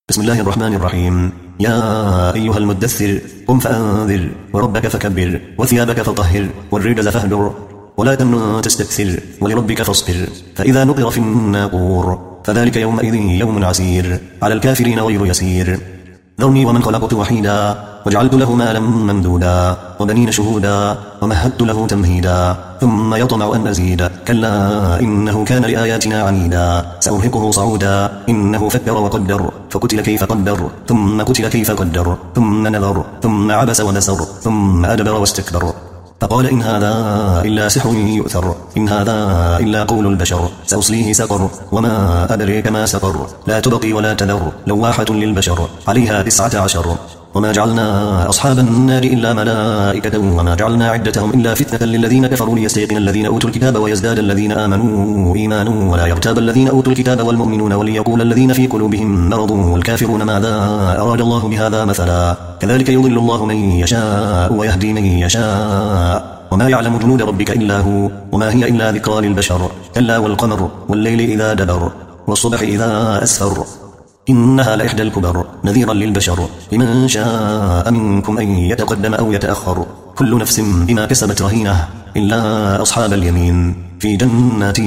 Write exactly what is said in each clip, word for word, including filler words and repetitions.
بسم الله الرحمن الرحيم. يا أيها المدثر قم فأنذر وربك فكبر وثيابك فطهر والرجز فاهجر ولا تمنن تستكثر ولربك فاصبر فإذا نقر في الناقور فذلك يومئذ يوم عسير على الكافرين غير يسير. ذرني ومن خلقت وحيدا وجعلت له مالا ممدودا وبنين شهودا ومهدت له تمهيدا ثم يطمع أن أزيد كلا إنه كان لآياتنا عنيدا سأرهقه صعودا إنه فكر وقدر فقتل كيف قدر ثم قتل كيف قدر ثم نذر ثم عبس ونسر ثم أدبر واستكبر فقال إن هذا إلا سحر يؤثر إن هذا إلا قول البشر سأصليه سقر وما أدريك ما سقر لا تبقي ولا تذر لواحة للبشر عليها تسعة عشر. وما جعلنا أصحاب النار إلا ملائكة وما جعلنا عدتهم إلا فتنة للذين كفروا ليستيقن الذين أوتوا الكتاب ويزداد الذين آمنوا إيمانا ولا يرتاب الذين أوتوا الكتاب والمؤمنون وليقول الذين في قلوبهم مرض والكافرون ماذا أراد الله بهذا مثلا كذلك يضل الله من يشاء ويهدي من يشاء وما يعلم جنود ربك إلا هو وما هي إلا ذكرى للبشر كلا والقمر والليل إذا دبر والصبح إذا أسفر إنها لإحدى الكبر نذيرا للبشر لمن شاء منكم أن يتقدم أو يتأخر كل نفس بما كسبت رهينة إلا أصحاب اليمين في جنات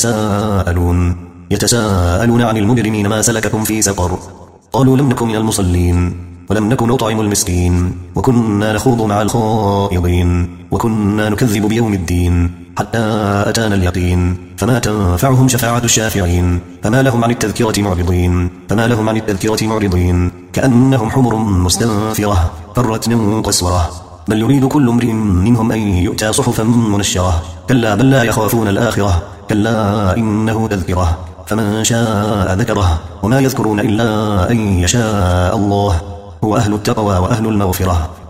يتساءلون يتساءلون عن المجرمين ما سلككم في سقر قالوا لم نكن من المصلين ولم نكن نطعم المسكين وكنا نخوض مع الخائضين وكنا نكذب بيوم الدين حتى أتانا اليقين فما تنفعهم شفاعة الشافعين فما لهم عن التذكرة معرضين فما لهم عن التذكرة معرضين كأنهم حمر مستنفرة فرت من قسورة بل يريد كل امرئ منهم أن يؤتى صحفا منشرة كلا بل لا يخافون الآخرة كلا إنه تذكرة فمن شاء ذكره وما يذكرون إلا أن يشاء الله هو أهل التقوى وأهل المغفرة.